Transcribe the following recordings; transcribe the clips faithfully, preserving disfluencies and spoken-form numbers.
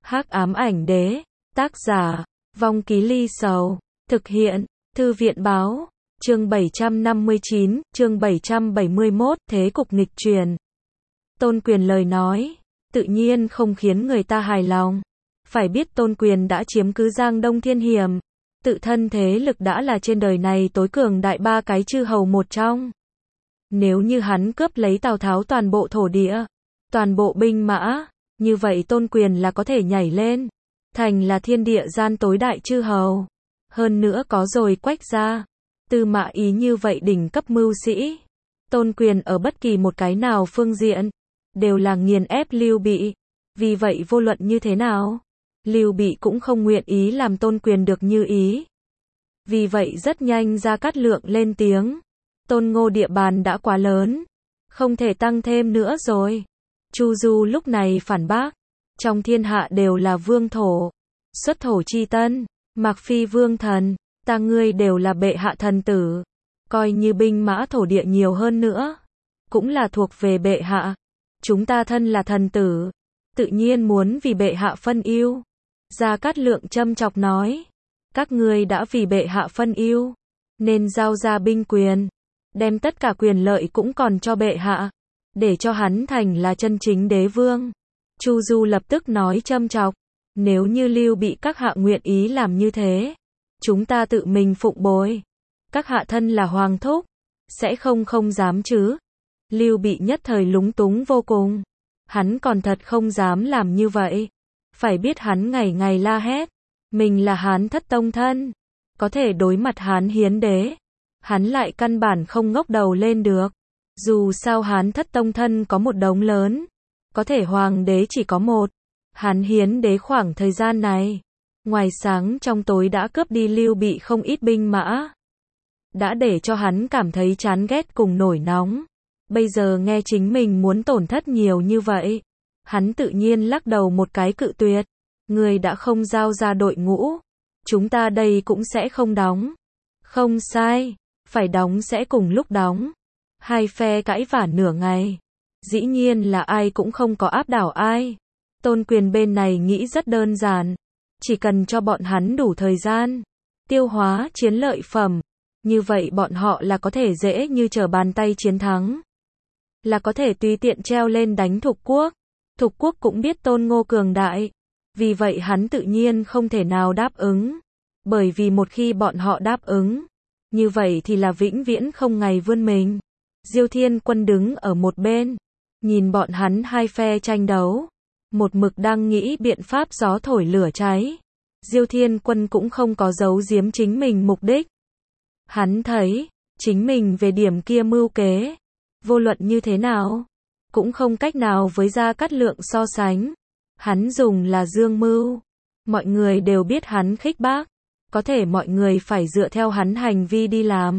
Hắc ám ảnh đế, tác giả, Vong Ký Ly Sầu, thực hiện, Thư viện báo, chương bảy trăm năm mươi chín, chương bảy trăm bảy mươi mốt, thế cục nghịch truyền. Tôn Quyền lời nói, tự nhiên không khiến người ta hài lòng. Phải biết Tôn Quyền đã chiếm cứ Giang Đông Thiên Hiểm, tự thân thế lực đã là trên đời này tối cường đại ba cái chư hầu một trong. Nếu như hắn cướp lấy Tào Tháo toàn bộ thổ địa, toàn bộ binh mã, như vậy Tôn Quyền là có thể nhảy lên, thành là thiên địa gian tối đại chư hầu. Hơn nữa có rồi Quách gia, Tư Mã Ý như vậy đỉnh cấp mưu sĩ. Tôn Quyền ở bất kỳ một cái nào phương diện, đều là nghiền ép Lưu Bị. Vì vậy vô luận như thế nào, Lưu Bị cũng không nguyện ý làm Tôn Quyền được như ý. Vì vậy rất nhanh Gia Cát Lượng lên tiếng. Tôn Ngô địa bàn đã quá lớn, không thể tăng thêm nữa rồi. Chu Du lúc này phản bác, trong thiên hạ đều là vương thổ, xuất thổ chi tân, Mạc Phi vương thần, ta ngươi đều là bệ hạ thần tử, coi như binh mã thổ địa nhiều hơn nữa, cũng là thuộc về bệ hạ. Chúng ta thân là thần tử, tự nhiên muốn vì bệ hạ phân ưu. Gia Cát Lượng châm chọc nói, các ngươi đã vì bệ hạ phân ưu, nên giao ra binh quyền, đem tất cả quyền lợi cũng còn cho bệ hạ, để cho hắn thành là chân chính đế vương. Chu Du lập tức nói châm chọc, nếu như Lưu Bị các hạ nguyện ý làm như thế, chúng ta tự mình phụng bồi. Các hạ thân là hoàng thúc, sẽ không không dám chứ. Lưu Bị nhất thời lúng túng vô cùng, hắn còn thật không dám làm như vậy. Phải biết hắn ngày ngày la hét, mình là Hán thất tông thân, có thể đối mặt Hán hiến đế, hắn lại căn bản không ngóc đầu lên được. Dù sao Hán thất tông thân có một đống lớn, có thể hoàng đế chỉ có một. Hán hiến đế khoảng thời gian này, ngoài sáng trong tối đã cướp đi Lưu Bị không ít binh mã, đã để cho hắn cảm thấy chán ghét cùng nổi nóng. Bây giờ nghe chính mình muốn tổn thất nhiều như vậy, hắn tự nhiên lắc đầu một cái cự tuyệt. Người đã không giao ra đội ngũ, chúng ta đây cũng sẽ không đóng. Không sai, phải đóng sẽ cùng lúc đóng. Hai phe cãi vả nửa ngày, dĩ nhiên là ai cũng không có áp đảo ai. Tôn Quyền bên này nghĩ rất đơn giản, chỉ cần cho bọn hắn đủ thời gian tiêu hóa chiến lợi phẩm, như vậy bọn họ là có thể dễ như trở bàn tay chiến thắng, là có thể tùy tiện treo lên đánh Thục Quốc. Thục Quốc cũng biết Tôn Ngô cường đại, vì vậy hắn tự nhiên không thể nào đáp ứng, bởi vì một khi bọn họ đáp ứng, như vậy thì là vĩnh viễn không ngày vươn mình. Diêu Thiên Quân đứng ở một bên, nhìn bọn hắn hai phe tranh đấu, một mực đang nghĩ biện pháp gió thổi lửa cháy. Diêu Thiên Quân cũng không có giấu giếm chính mình mục đích. Hắn thấy, chính mình về điểm kia mưu kế, vô luận như thế nào, cũng không cách nào với Gia Cát Lượng so sánh. Hắn dùng là dương mưu, mọi người đều biết hắn khích bác, có thể mọi người phải dựa theo hắn hành vi đi làm.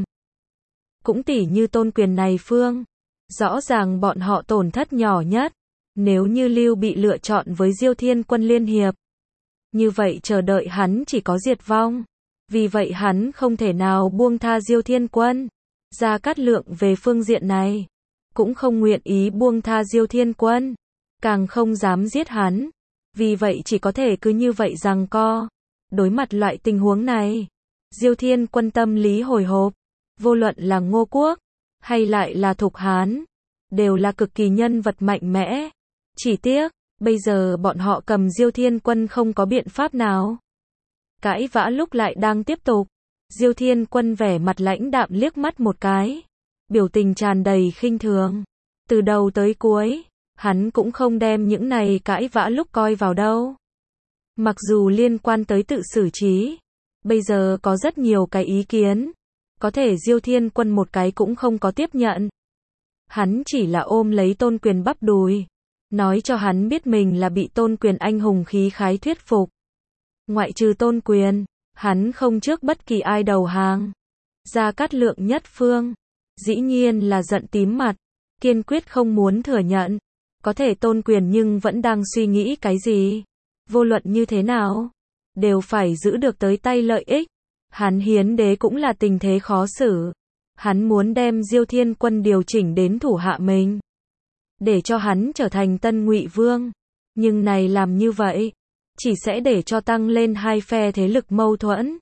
Cũng tỉ như Tôn Quyền này phương, rõ ràng bọn họ tổn thất nhỏ nhất, nếu như Lưu Bị lựa chọn với Diêu Thiên Quân liên hiệp, như vậy chờ đợi hắn chỉ có diệt vong. Vì vậy hắn không thể nào buông tha Diêu Thiên Quân. Gia Cát Lượng về phương diện này, cũng không nguyện ý buông tha Diêu Thiên Quân, càng không dám giết hắn. Vì vậy chỉ có thể cứ như vậy giằng co. Đối mặt loại tình huống này, Diêu Thiên Quân tâm lý hồi hộp, vô luận là Ngô Quốc, hay lại là Thục Hán, đều là cực kỳ nhân vật mạnh mẽ. Chỉ tiếc, bây giờ bọn họ cầm Diêu Thiên Quân không có biện pháp nào. Cãi vã lúc lại đang tiếp tục, Diêu Thiên Quân vẻ mặt lãnh đạm liếc mắt một cái, biểu tình tràn đầy khinh thường. Từ đầu tới cuối, hắn cũng không đem những này cãi vã lúc coi vào đâu. Mặc dù liên quan tới tự xử trí, bây giờ có rất nhiều cái ý kiến, có thể Diêu Thiên Quân một cái cũng không có tiếp nhận. Hắn chỉ là ôm lấy Tôn Quyền bắp đùi, nói cho hắn biết mình là bị Tôn Quyền anh hùng khí khái thuyết phục. Ngoại trừ Tôn Quyền, hắn không trước bất kỳ ai đầu hàng. Gia Cát Lượng nhất phương, dĩ nhiên là giận tím mặt, kiên quyết không muốn thừa nhận. Có thể Tôn Quyền nhưng vẫn đang suy nghĩ cái gì. Vô luận như thế nào, đều phải giữ được tới tay lợi ích. Hắn hiến đế cũng là tình thế khó xử. Hắn muốn đem Diêu Thiên Quân điều chỉnh đến thủ hạ mình, để cho hắn trở thành tân Ngụy Vương. Nhưng này làm như vậy, chỉ sẽ để cho tăng lên hai phe thế lực mâu thuẫn.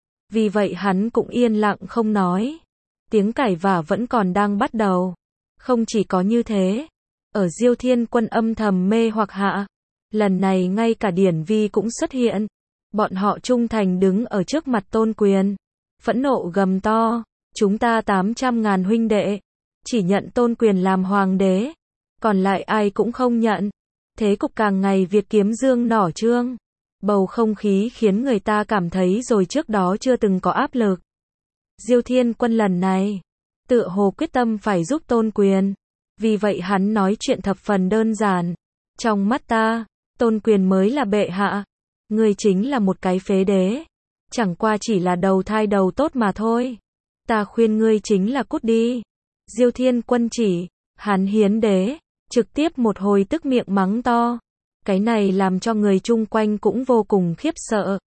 Vì vậy hắn cũng yên lặng không nói. Tiếng cãi vã vẫn còn đang bắt đầu. Không chỉ có như thế, ở Diêu Thiên Quân âm thầm mê hoặc hạ, lần này ngay cả Điển Vi cũng xuất hiện. Bọn họ trung thành đứng ở trước mặt Tôn Quyền, phẫn nộ gầm to, chúng ta tám trăm ngàn huynh đệ, chỉ nhận Tôn Quyền làm hoàng đế, còn lại ai cũng không nhận. Thế cục càng ngày Việt kiếm dương nỏ trương, bầu không khí khiến người ta cảm thấy rồi trước đó chưa từng có áp lực. Diêu Thiên Quân lần này, tựa hồ quyết tâm phải giúp Tôn Quyền, vì vậy hắn nói chuyện thập phần đơn giản. Trong mắt ta, Tôn Quyền mới là bệ hạ, ngươi chính là một cái phế đế, chẳng qua chỉ là đầu thai đầu tốt mà thôi. Ta khuyên ngươi chính là cút đi. Diêu Thiên Quân chỉ, Hán Hiến Đế, trực tiếp một hồi tức miệng mắng to. Cái này làm cho người chung quanh cũng vô cùng khiếp sợ.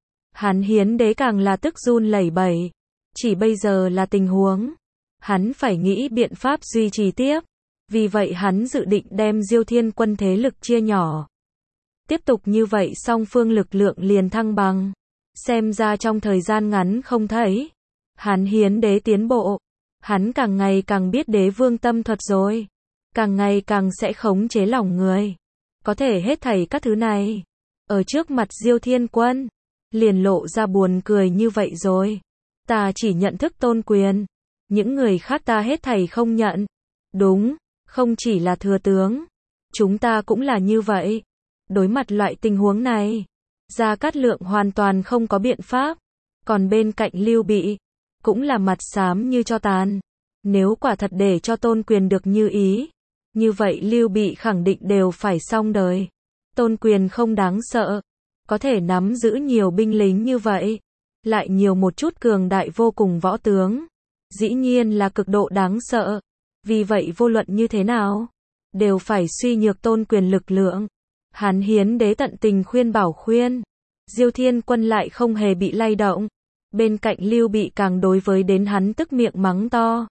Hán Hiến Đế càng là tức run lẩy bẩy. Chỉ bây giờ là tình huống, hắn phải nghĩ biện pháp duy trì tiếp. Vì vậy hắn dự định đem Diêu Thiên Quân thế lực chia nhỏ. Tiếp tục như vậy song phương lực lượng liền thăng bằng. Xem ra trong thời gian ngắn không thấy Hán Hiến Đế tiến bộ, hắn càng ngày càng biết đế vương tâm thuật rồi, càng ngày càng sẽ khống chế lòng người. Có thể hết thảy các thứ này, ở trước mặt Diêu Thiên Quân, liền lộ ra buồn cười như vậy rồi. Ta chỉ nhận thức Tôn Quyền, những người khác ta hết thảy không nhận. Đúng, không chỉ là thừa tướng, chúng ta cũng là như vậy. Đối mặt loại tình huống này, Gia Cát Lượng hoàn toàn không có biện pháp. Còn bên cạnh Lưu Bị, cũng là mặt xám như tro tàn. Nếu quả thật để cho Tôn Quyền được như ý, như vậy Lưu Bị khẳng định đều phải xong đời. Tôn Quyền không đáng sợ, có thể nắm giữ nhiều binh lính như vậy, lại nhiều một chút cường đại vô cùng võ tướng, dĩ nhiên là cực độ đáng sợ. Vì vậy vô luận như thế nào, đều phải suy nhược Tôn Quyền lực lượng. Hán Hiến Đế tận tình khuyên bảo khuyên, Diêu Thiên Quân lại không hề bị lay động. Bên cạnh Lưu Bị càng đối với đến hắn tức miệng mắng to,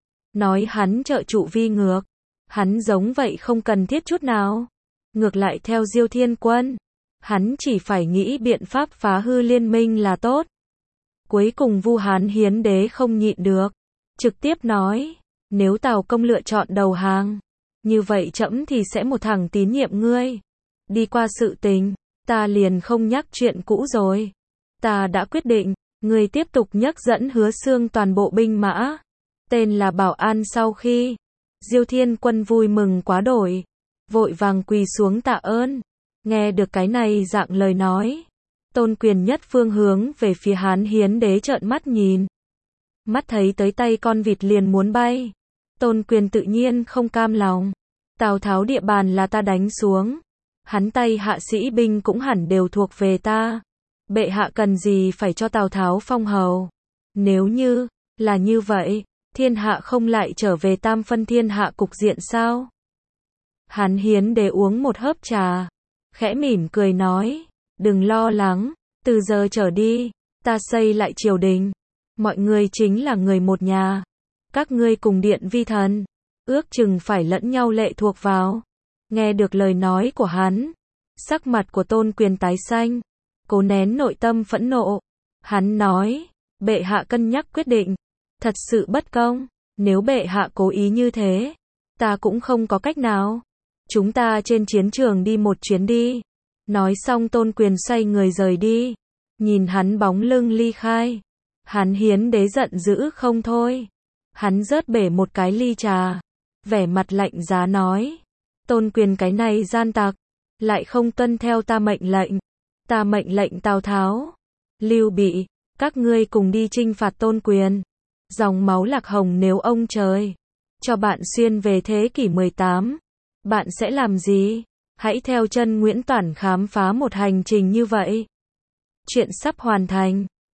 nói hắn trợ trụ vi ngược, hắn giống vậy không cần thiết chút nào. Ngược lại theo Diêu Thiên Quân, hắn chỉ phải nghĩ biện pháp phá hư liên minh là tốt. Cuối cùng Vu Hán Hiến Đế không nhịn được, trực tiếp nói, nếu Tào Công lựa chọn đầu hàng, như vậy trẫm thì sẽ một thẳng tín nhiệm ngươi. Đi qua sự tình, ta liền không nhắc chuyện cũ rồi. Ta đã quyết định, ngươi tiếp tục nhắc dẫn Hứa Xương toàn bộ binh mã, tên là Bảo An. Sau khi Diêu Thiên Quân vui mừng quá đổi, vội vàng quỳ xuống tạ ơn. Nghe được cái này dạng lời nói, Tôn Quyền nhất phương hướng về phía Hán Hiến Đế trợn mắt nhìn. Mắt thấy tới tay con vịt liền muốn bay, Tôn Quyền tự nhiên không cam lòng. Tào Tháo địa bàn là ta đánh xuống, hắn tay hạ sĩ binh cũng hẳn đều thuộc về ta. Bệ hạ cần gì phải cho Tào Tháo phong hầu? Nếu như là như vậy, thiên hạ không lại trở về tam phân thiên hạ cục diện sao? Hán Hiến Đế uống một hớp trà, khẽ mỉm cười nói, đừng lo lắng, từ giờ trở đi, ta xây lại triều đình, mọi người chính là người một nhà, các ngươi cùng điện vi thần, ước chừng phải lẫn nhau lệ thuộc vào. Nghe được lời nói của hắn, sắc mặt của Tôn Quyền tái xanh, cố nén nội tâm phẫn nộ. Hắn nói, bệ hạ cân nhắc quyết định, thật sự bất công, nếu bệ hạ cố ý như thế, ta cũng không có cách nào. Chúng ta trên chiến trường đi một chuyến đi. Nói xong Tôn Quyền xoay người rời đi, nhìn hắn bóng lưng ly khai. Hán Hiến Đế giận dữ không thôi. Hắn rớt bể một cái ly trà, vẻ mặt lạnh giá nói, Tôn Quyền cái này gian tặc, lại không tuân theo ta mệnh lệnh. Ta mệnh lệnh Tào Tháo, Lưu Bị, các ngươi cùng đi chinh phạt Tôn Quyền. Dòng máu Lạc Hồng nếu ông trời cho bạn xuyên về thế kỷ mười tám, bạn sẽ làm gì? Hãy theo chân Nguyễn Toản khám phá một hành trình như vậy. Chuyện sắp hoàn thành.